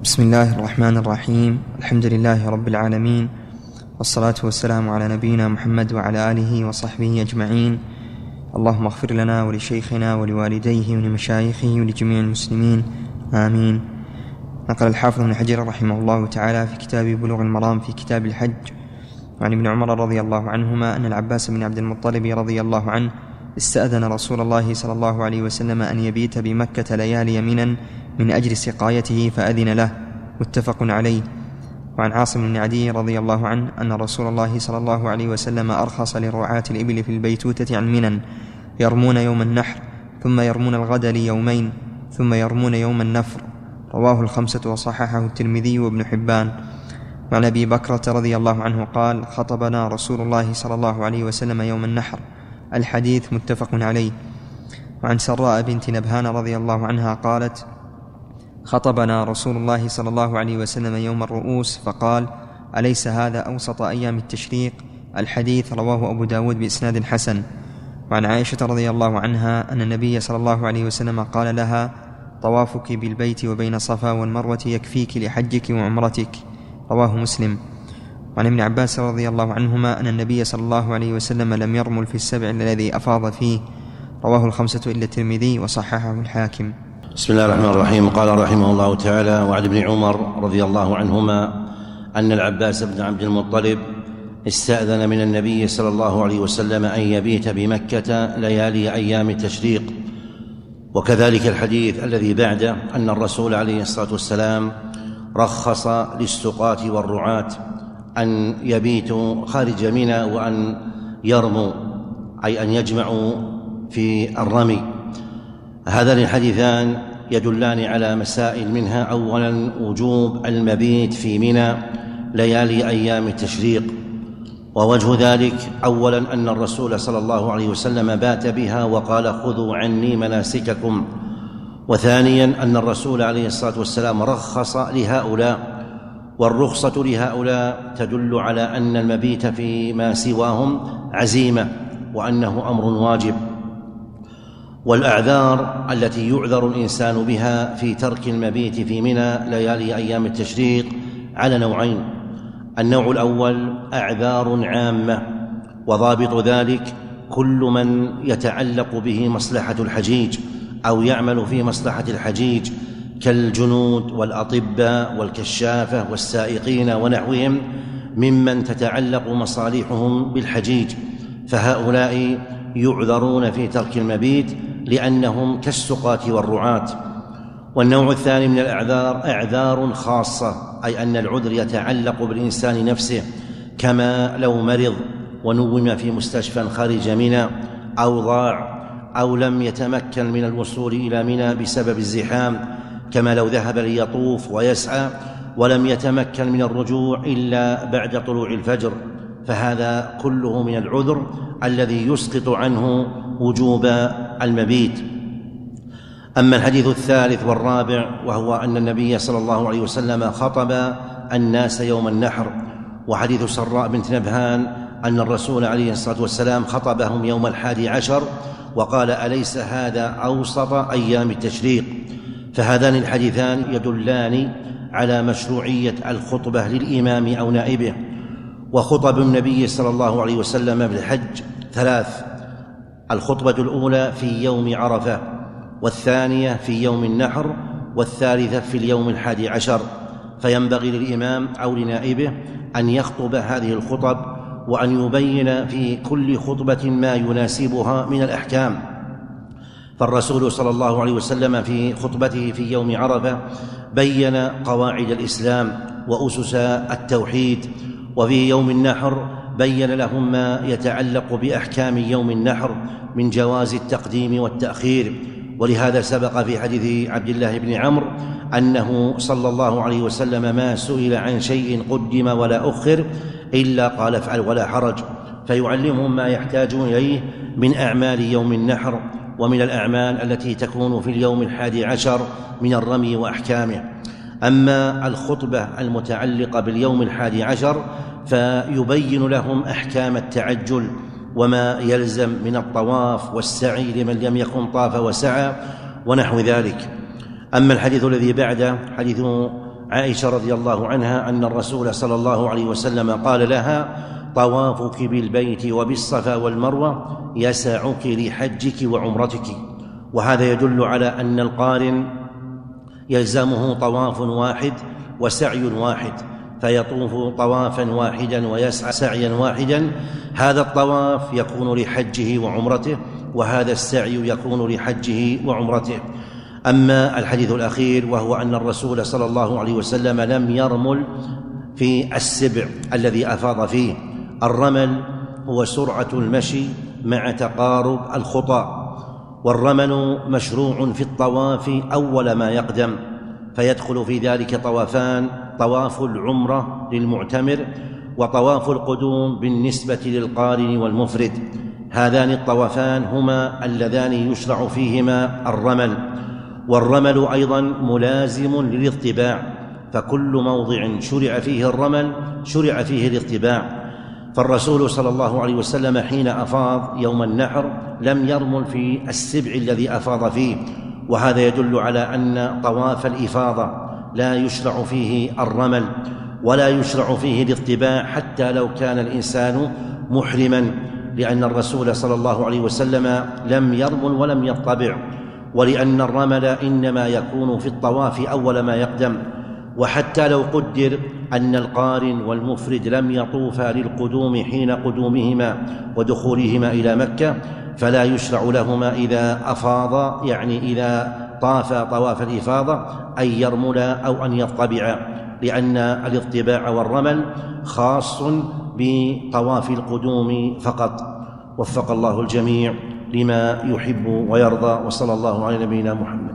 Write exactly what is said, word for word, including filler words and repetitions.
بسم الله الرحمن الرحيم. الحمد لله رب العالمين، والصلاة والسلام على نبينا محمد وعلى آله وصحبه أجمعين. اللهم اغفر لنا ولشيخنا ولوالديه ولمشايخه ولجميع المسلمين، آمين. نقل الحافظ ابن حجر رحمه الله تعالى في كتاب بلوغ المرام في كتاب الحج وعن ابن عمر رضي الله عنهما أن العباس بن عبد المطلب رضي الله عنه استأذن رسول الله صلى الله عليه وسلم أن يبيت بمكة ليالي منا من أجل سقايته فأذن له، متفق عليه. وعن عاصم بن عدي رضي الله عنه أن رسول الله صلى الله عليه وسلم أرخص لرعاة الإبل في البيتوتة عن منن، يرمون يوم النحر ثم يرمون الغد ليومين ثم يرمون يوم النفر، رواه الخمسة وصححه الترمذي وابن حبان. وعن أبي بكرة رضي الله عنه قال: خطبنا رسول الله صلى الله عليه وسلم يوم النحر، الحديث متفق عليه. وعن سراء بنت نبهان رضي الله عنها قالت: خطبنا رسول الله صلى الله عليه وسلم يوم الرؤوس فقال: أليس هذا أوسط أيام التشريق؟ الحديث رواه أبو داود بإسناد حسن. وعن عائشة رضي الله عنها أن النبي صلى الله عليه وسلم قال لها: طوافك بالبيت وبين الصفا والمروة يكفيك لحجك وعمرتك، رواه مسلم. وعن ابن عباس رضي الله عنهما أن النبي صلى الله عليه وسلم لم يرمل في السبع الذي أفاض فيه، رواه الخمسة إلا الترمذي وصححه الحاكم. بسم الله الرحمن الرحيم. قال رحمه الله تعالى: وعن ابن عمر رضي الله عنهما أن العباس بن عبد المطلب استأذن من النبي صلى الله عليه وسلم أن يبيت بمكة ليالي أيام التشريق. وكذلك الحديث الذي بعده أن الرسول عليه الصلاة والسلام رخص للسقاة والرعاة أن يبيتوا خارج منى وأن يرموا، أي أن يجمعوا في الرمي. هذان الحديثان يدلان على مسائل، منها أولا وجوب المبيت في منى ليالي أيام التشريق، ووجه ذلك أولا أن الرسول صلى الله عليه وسلم بات بها وقال: خذوا عني مناسككم. وثانيا أن الرسول عليه الصلاة والسلام رخص لهؤلاء، والرخصة لهؤلاء تدل على أن المبيت فيما سواهم عزيمة وأنه أمر واجب. والأعذار التي يعذر الإنسان بها في ترك المبيت في منى ليالي أيام التشريق على نوعين: النوع الأول أعذار عامة، وضابط ذلك كل من يتعلق به مصلحة الحجيج أو يعمل في مصلحة الحجيج كالجنود والأطباء والكشافة والسائقين ونحوهم ممن تتعلق مصالحهم بالحجيج، فهؤلاء يعذرون في ترك المبيت لأنهم كالسقاة والرعاة. والنوع الثاني من الأعذار أعذار خاصة، أي أن العذر يتعلق بالإنسان نفسه، كما لو مرض ونوم في مستشفى خارج منى، أو ضاع، أو لم يتمكن من الوصول إلى منى بسبب الزحام، كما لو ذهب ليطوف ويسعى ولم يتمكن من الرجوع إلا بعد طلوع الفجر، فهذا كله من العذر الذي يسقط عنه وجوب المبيت. أما الحديث الثالث والرابع وهو أن النبي صلى الله عليه وسلم خطب الناس يوم النحر، وحديث سراء بنت نبهان أن الرسول عليه الصلاة والسلام خطبهم يوم الحادي عشر وقال: أليس هذا أوسط أيام التشريق؟ فهذان الحديثان يدلان على مشروعية الخطبة للإمام أو نائبه. وخطب النبي صلى الله عليه وسلم بالحج ثلاث: الخطبة الأولى في يوم عرفة، والثانية في يوم النحر، والثالثة في اليوم الحادي عشر. فينبغي للإمام أو لنائبه أن يخطب هذه الخطب وأن يبين في كل خطبة ما يناسبها من الأحكام. فالرسول صلى الله عليه وسلم في خطبته في يوم عرفة بين قواعد الإسلام وأسس التوحيد، وفي يوم النحر بين لهم ما يتعلق بأحكام يوم النحر من جواز التقديم والتأخير. ولهذا سبق في حديث عبد الله بن عمرو أنه صلى الله عليه وسلم ما سئل عن شيء قدم ولا أخر إلا قال: افعل ولا حرج، فيعلمهم ما يحتاجون إليه من أعمال يوم النحر ومن الأعمال التي تكون في اليوم الحادي عشر من الرمي وأحكامه. أما الخطبة المتعلقة باليوم الحادي عشر فيبين لهم أحكام التعجل وما يلزم من الطواف والسعي لمن لم يكن طاف وسعى ونحو ذلك. أما الحديث الذي بعده حديث عائشة رضي الله عنها أن الرسول صلى الله عليه وسلم قال لها: طوافك بالبيت وبالصفا والمروة يسعك لحجك وعمرتك. وهذا يدل على أن القارن يلزمه طواف واحد وسعي واحد، فيطوف طوافا واحدا ويسعى سعيا واحدا. هذا الطواف يكون لحجه وعمرته، وهذا السعي يكون لحجه وعمرته. أما الحديث الأخير وهو أن الرسول صلى الله عليه وسلم لم يرمل في السبع الذي أفاض فيه. الرمل هو سرعة المشي مع تقارب الخطى، والرمل مشروع في الطواف أول ما يقدم، فيدخل في ذلك طوافان: طواف العمرة للمعتمر وطواف القدوم بالنسبة للقارن والمفرد. هذان الطوافان هما اللذان يشرع فيهما الرمل. والرمل أيضا ملازم للاطباع، فكل موضع شرع فيه الرمل شرع فيه الاطباع. فالرسول صلى الله عليه وسلم حين أفاض يوم النحر لم يرمل في السبع الذي أفاض فيه، وهذا يدل على أن طواف الإفاضة لا يشرع فيه الرمل ولا يشرع فيه الاطباع حتى لو كان الإنسان محرما، لأن الرسول صلى الله عليه وسلم لم يرمل ولم يطبع، ولأن الرمل إنما يكون في الطواف أول ما يقدم. وحتى لو قدر أن القارن والمفرد لم يطوفا للقدوم حين قدومهما ودخولهما إلى مكة، فلا يشرع لهما إذا أفاض، يعني إذا طاف طواف الإفاضة، أن يرمل أو أن يطبع، لأن الاطباع والرمل خاص بطواف القدوم فقط. وفق الله الجميع لما يحب ويرضى، وصلى الله على نبينا محمد.